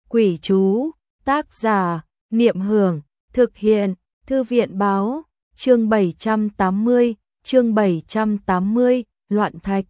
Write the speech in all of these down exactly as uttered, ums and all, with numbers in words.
Quỷ chú, tác giả, Niệm Hưởng, thực hiện, Thư viện báo, chương bảy trăm tám mươi, chương bảy trăm tám mươi, loạn thạch.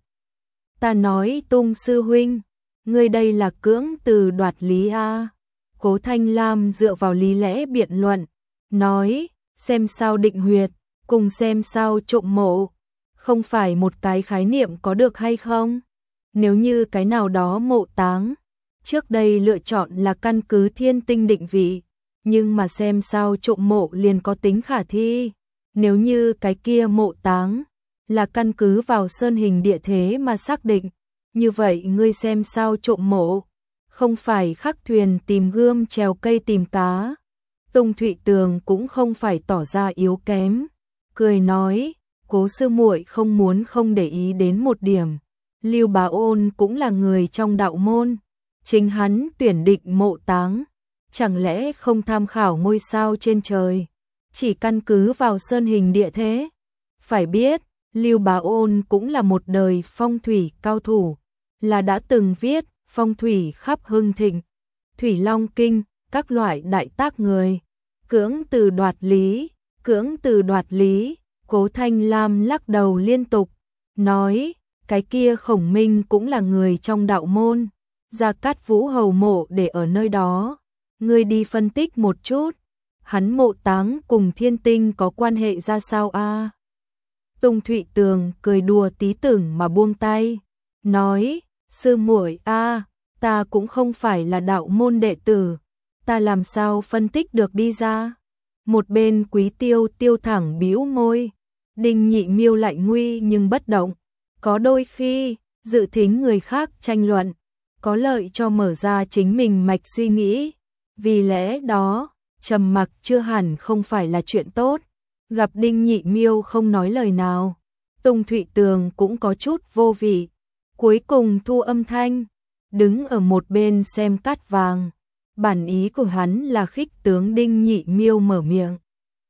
Ta nói Tung sư huynh, ngươi đây là cưỡng từ đoạt lý a. Cố Thanh Lam dựa vào lý lẽ biện luận, nói, xem sao định huyệt, cùng xem sao trộm mộ, không phải một cái khái niệm có được hay không? Nếu như cái nào đó mộ táng, trước đây lựa chọn là căn cứ thiên tinh định vị, nhưng mà xem sao trộm mộ liền có tính khả thi. Nếu như cái kia mộ táng là căn cứ vào sơn hình địa thế mà xác định, như vậy ngươi xem sao trộm mộ, không phải khắc thuyền tìm gươm trèo cây tìm cá. Tung Thụy Tường cũng không phải tỏ ra yếu kém, cười nói, Cố sư muội không muốn không để ý đến một điểm. Lưu Bá Ôn cũng là người trong đạo môn, chính hắn tuyển định mộ táng, chẳng lẽ không tham khảo ngôi sao trên trời, chỉ căn cứ vào sơn hình địa thế? Phải biết, Lưu Bá Ôn cũng là một đời phong thủy cao thủ, là đã từng viết phong thủy khắp hưng thịnh, Thủy Long Kinh, các loại đại tác người. Cưỡng từ đoạt lý, cưỡng từ đoạt lý, Cố Thanh Lam lắc đầu liên tục, nói, cái kia Khổng Minh cũng là người trong đạo môn, Gia Cát Vũ hầu mộ để ở nơi đó, ngươi đi phân tích một chút, hắn mộ táng cùng thiên tinh có quan hệ ra sao a? Tung Thụy Tường cười đùa tí tưởng mà buông tay, nói, sư muội a, ta cũng không phải là đạo môn đệ tử, ta làm sao phân tích được đi ra? Một bên Quý Tiêu Tiêu thẳng bĩu môi, Đinh Nhị Miêu lại nguy nhưng bất động, có đôi khi dự thính người khác tranh luận, có lợi cho mở ra chính mình mạch suy nghĩ, vì lẽ đó, trầm mặc chưa hẳn không phải là chuyện tốt. Gặp Đinh Nhị Miêu không nói lời nào, Tung Thụy Tường cũng có chút vô vị, cuối cùng thu âm thanh, đứng ở một bên xem cát vàng. Bản ý của hắn là khích tướng Đinh Nhị Miêu mở miệng.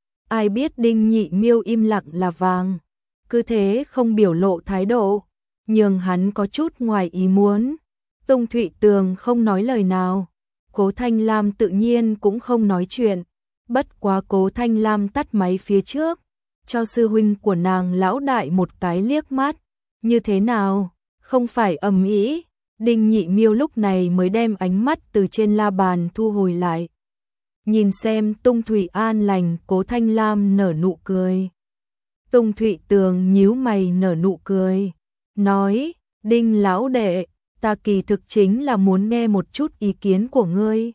Ai biết Đinh Nhị Miêu im lặng là vàng, cứ thế không biểu lộ thái độ, nhường hắn có chút ngoài ý muốn. Tung Thụy Tường không nói lời nào, Cố Thanh Lam tự nhiên cũng không nói chuyện, bất quá Cố Thanh Lam tắt máy phía trước, cho sư huynh của nàng lão đại một cái liếc mắt, như thế nào, không phải ầm ĩ. Đinh Nhị Miêu lúc này mới đem ánh mắt từ trên la bàn thu hồi lại. Nhìn xem Tung Thủy an lành, Cố Thanh Lam nở nụ cười. Tung Thụy Tường nhíu mày nở nụ cười, nói, Đinh lão đệ, ta kỳ thực chính là muốn nghe một chút ý kiến của ngươi.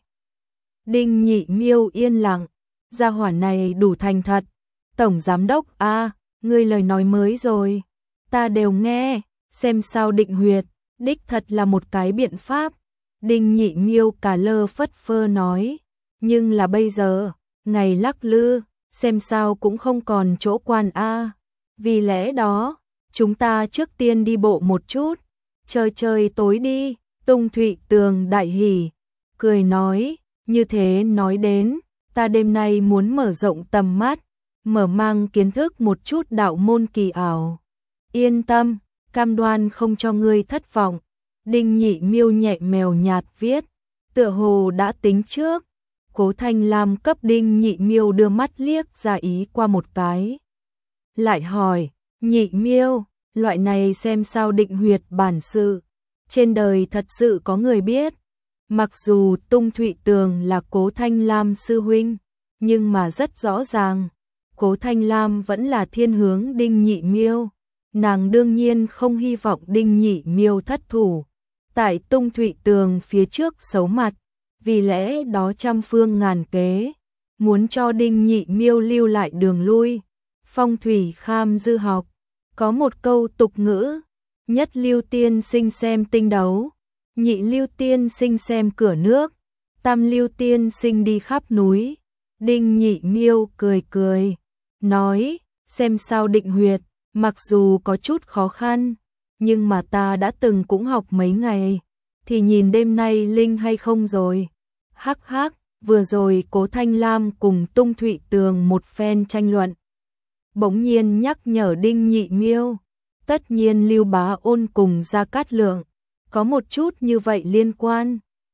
Đinh Nhị Miêu yên lặng, gia hỏa này đủ thành thật. Tổng giám đốc a, ngươi lời nói mới rồi, ta đều nghe, xem sao định huyệt, đích thật là một cái biện pháp. Đinh Nhị Miêu cả lơ phất phơ nói, nhưng là bây giờ, ngày lắc lư, xem sao cũng không còn chỗ quan a. Vì lẽ đó, chúng ta trước tiên đi bộ một chút, chơi chơi tối đi. Tung Thụy Tường đại hỉ, cười nói, như thế nói đến, ta đêm nay muốn mở rộng tầm mắt, mở mang kiến thức một chút đạo môn kỳ ảo. Yên tâm, cam đoan không cho ngươi thất vọng. Đinh Nhị Miêu nhẹ mèo nhạt viết, tựa hồ đã tính trước. Cố Thanh Lam cấp Đinh Nhị Miêu đưa mắt liếc ra ý qua một cái, lại hỏi, Nhị Miêu, loại này xem sao định huyệt bản sự, trên đời thật sự có người biết? Mặc dù Tung Thụy Tường là Cố Thanh Lam sư huynh, nhưng mà rất rõ ràng, Cố Thanh Lam vẫn là thiên hướng Đinh Nhị Miêu, nàng đương nhiên không hy vọng Đinh Nhị Miêu thất thủ. Tại Tung Thụy Tường phía trước xấu mặt, vì lẽ đó trăm phương ngàn kế, muốn cho Đinh Nhị Miêu lưu lại đường lui. Phong thủy kham dư học, có một câu tục ngữ, nhất lưu tiên sinh xem tinh đấu, nhị lưu tiên sinh xem cửa nước, tam lưu tiên sinh đi khắp núi. Đinh Nhị Miêu cười cười, nói, xem sao định huyệt, mặc dù có chút khó khăn, nhưng mà ta đã từng cũng học mấy ngày, thì nhìn đêm nay linh hay không rồi. Hắc hắc, vừa rồi Cố Thanh Lam cùng Tung Thụy Tường một phen tranh luận, bỗng nhiên nhắc nhở Đinh Nhị Miêu, tất nhiên Lưu Bá Ôn cùng Gia Cát Lượng có một chút như vậy liên quan,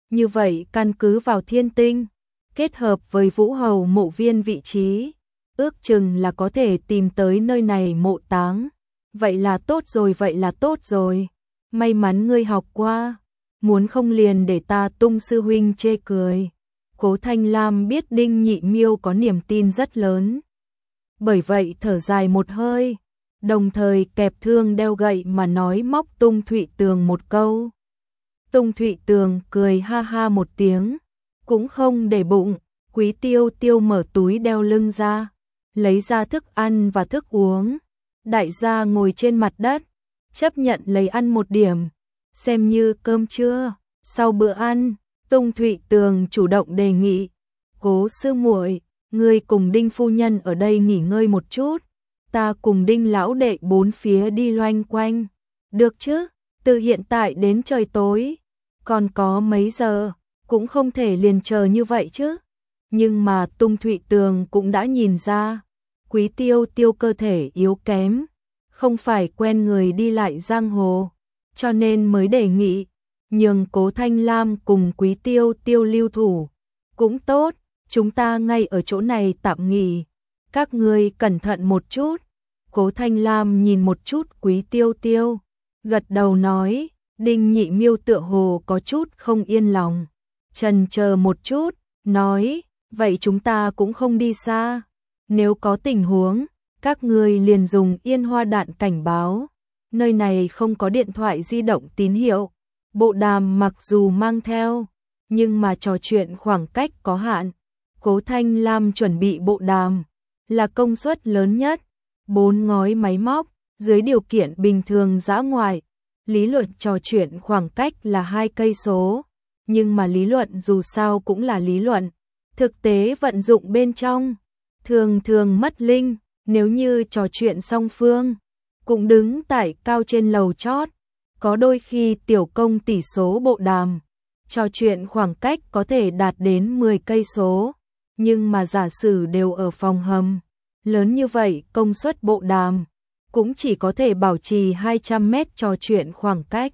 Như vậy căn cứ vào thiên tinh, kết hợp với Vũ Hầu mộ viên vị trí, ước chừng là có thể tìm tới nơi này mộ táng. Vậy là tốt rồi, vậy là tốt rồi. May mắn ngươi học qua, muốn không liền để ta tung sư huynh chê cười. Cố Thanh Lam biết Đinh Nhị Miêu có niềm tin rất lớn. Bởi vậy thở dài một hơi, đồng thời kẹp thương đeo gậy mà nói móc Tung Thụy Tường một câu. Tung Thụy Tường cười ha ha một tiếng, cũng không để bụng. Quý Tiêu Tiêu mở túi đeo lưng ra, lấy ra thức ăn và thức uống. Đại gia ngồi trên mặt đất, chấp nhận lấy ăn một điểm, xem như cơm trưa. Sau bữa ăn, Tung Thụy Tường chủ động đề nghị, Cố sư muội, ngươi cùng Đinh phu nhân ở đây nghỉ ngơi một chút, ta cùng Đinh lão đệ bốn phía đi loanh quanh. Được chứ, từ hiện tại đến trời tối, còn có mấy giờ, cũng không thể liền chờ như vậy chứ. Nhưng mà Tung Thụy Tường cũng đã nhìn ra, Quý Tiêu Tiêu cơ thể yếu kém, không phải quen người đi lại giang hồ, cho nên mới đề nghị nhường Cố Thanh Lam cùng Quý Tiêu Tiêu lưu thủ. Cũng tốt, chúng ta ngay ở chỗ này tạm nghỉ, các ngươi cẩn thận một chút. Cố Thanh Lam nhìn một chút Quý Tiêu Tiêu, gật đầu nói. Đinh Nhị Miêu tựa hồ có chút không yên lòng, chần chờ một chút, nói, vậy chúng ta cũng không đi xa, nếu có tình huống, các ngươi liền dùng yên hoa đạn cảnh báo, nơi này không có điện thoại di động tín hiệu, bộ đàm mặc dù mang theo, nhưng mà trò chuyện khoảng cách có hạn. Cố Thanh Lam chuẩn bị bộ đàm, là công suất lớn nhất, bốn ngói máy móc, dưới điều kiện bình thường dã ngoại. Lý luận trò chuyện khoảng cách là hai cây số, nhưng mà lý luận dù sao cũng là lý luận, thực tế vận dụng bên trong, thường thường mất linh. Nếu như trò chuyện song phương, cũng đứng tại cao trên lầu chót, có đôi khi tiểu công tỷ số bộ đàm, trò chuyện khoảng cách có thể đạt đến mười cây số, nhưng mà giả sử đều ở phòng hầm, lớn như vậy công suất bộ đàm, cũng chỉ có thể bảo trì hai trăm mét trò chuyện khoảng cách.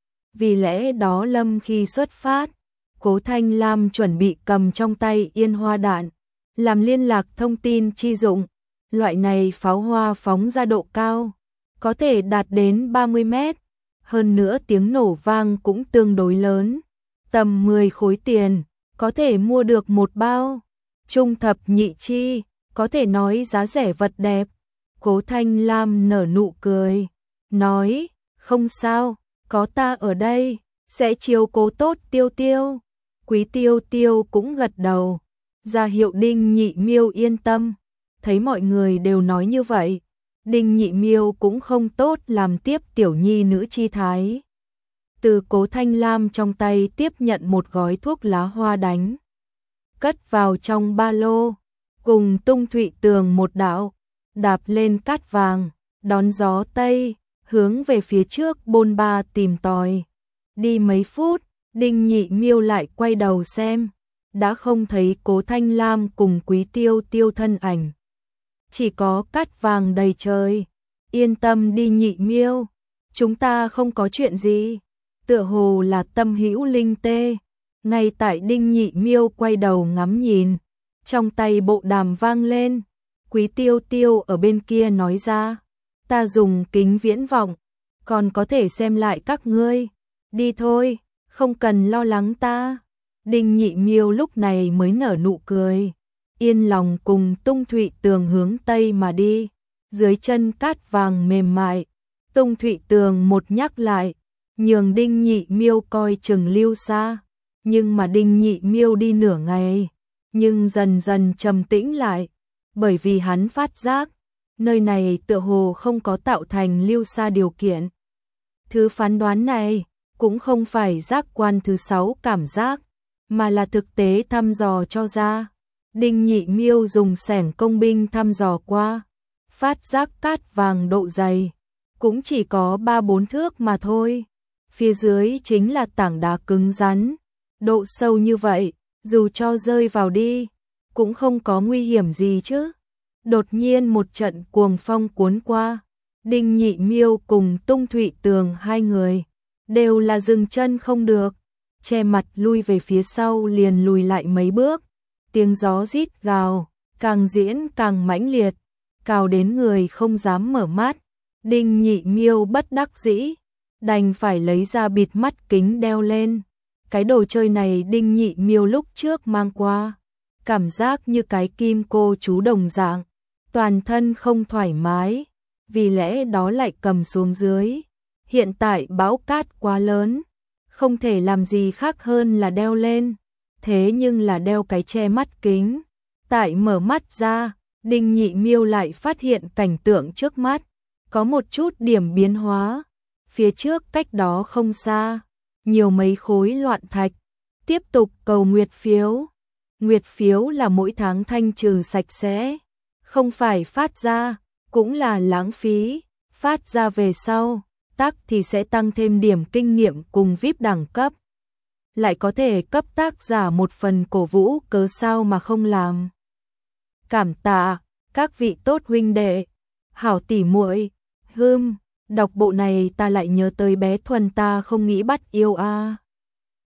Vì lẽ đó Lâm khi xuất phát, Cố Thanh Lam chuẩn bị cầm trong tay yên hoa đạn, làm liên lạc thông tin chi dụng. Loại này pháo hoa phóng ra độ cao, có thể đạt đến ba mươi mét, hơn nữa tiếng nổ vang cũng tương đối lớn. Tầm mười khối tiền, có thể mua được một bao. Trung thập nhị chi, có thể nói giá rẻ vật đẹp. Cố Thanh Lam nở nụ cười, nói, không sao, có ta ở đây, sẽ chiếu cố tốt Tiêu Tiêu. Quý Tiêu Tiêu cũng gật đầu, ra hiệu Đinh Nhị Miêu yên tâm. Thấy mọi người đều nói như vậy, Đinh Nhị Miêu cũng không tốt làm tiếp tiểu nhi nữ chi thái. Từ Cố Thanh Lam trong tay tiếp nhận một gói thuốc lá hoa đánh, cất vào trong ba lô, cùng Tung Thụy Tường một đạo, đạp lên cát vàng, đón gió Tây, hướng về phía trước bôn ba tìm tòi. Đi mấy phút, Đinh Nhị Miêu lại quay đầu xem, đã không thấy Cố Thanh Lam cùng Quý Tiêu Tiêu thân ảnh. Chỉ có cát vàng đầy trời. Yên tâm đi Nhị Miêu, chúng ta không có chuyện gì. Tựa hồ là Tâm Hữu Linh tê. Ngay tại Đinh Nhị Miêu quay đầu ngắm nhìn, trong tay bộ đàm vang lên. Quý Tiêu Tiêu ở bên kia nói ra, ta dùng kính viễn vọng, còn có thể xem lại các ngươi. Đi thôi, không cần lo lắng ta. Đinh Nhị Miêu lúc này mới nở nụ cười, yên lòng cùng Tung Thụy Tường hướng Tây mà đi. Dưới chân cát vàng mềm mại, Tung Thụy Tường một nhắc lại, nhường Đinh Nhị Miêu coi chừng lưu xa. Nhưng mà Đinh Nhị Miêu đi nửa ngày, nhưng dần dần trầm tĩnh lại, bởi vì hắn phát giác, nơi này tựa hồ không có tạo thành lưu xa điều kiện. Thứ phán đoán này cũng không phải giác quan thứ sáu cảm giác, mà là thực tế thăm dò cho ra. Đinh Nhị Miêu dùng xẻng công binh thăm dò qua, phát giác cát vàng độ dày cũng chỉ có ba bốn thước mà thôi. Phía dưới chính là tảng đá cứng rắn, độ sâu như vậy, dù cho rơi vào đi, cũng không có nguy hiểm gì chứ. Đột nhiên một trận cuồng phong cuốn qua, Đinh Nhị Miêu cùng Tung Thụy Tường hai người đều là dừng chân không được. che mặt lui về phía sau liền lùi lại mấy bước, tiếng gió rít gào, càng diễn càng mãnh liệt, cào đến người không dám mở mắt. Đinh Nhị Miêu bất đắc dĩ, đành phải lấy ra bịt mắt kính đeo lên. Cái đồ chơi này Đinh Nhị Miêu lúc trước mang qua, cảm giác như cái kim cô chú đồng dạng, toàn thân không thoải mái, vì lẽ đó lại cầm xuống dưới. Hiện tại bão cát quá lớn, không thể làm gì khác hơn là đeo lên, thế nhưng là đeo cái che mắt kính. Tại mở mắt ra, Đinh Nhị Miêu lại phát hiện cảnh tượng trước mắt có một chút điểm biến hóa. Phía trước cách đó không xa, nhiều mấy khối loạn thạch. Tiếp tục cầu nguyệt phiếu. Nguyệt phiếu là mỗi tháng thanh trừ sạch sẽ, không phải phát ra, cũng là lãng phí. Phát ra về sau, tác thì sẽ tăng thêm điểm kinh nghiệm cùng vi ai pi đẳng cấp. Lại có thể cấp tác giả một phần cổ vũ, cớ sao mà không làm. Cảm tạ các vị tốt huynh đệ, hảo tỉ muội. Hưm, đọc bộ này ta lại nhớ tới bé Thuần ta không nghĩ bắt yêu a. À.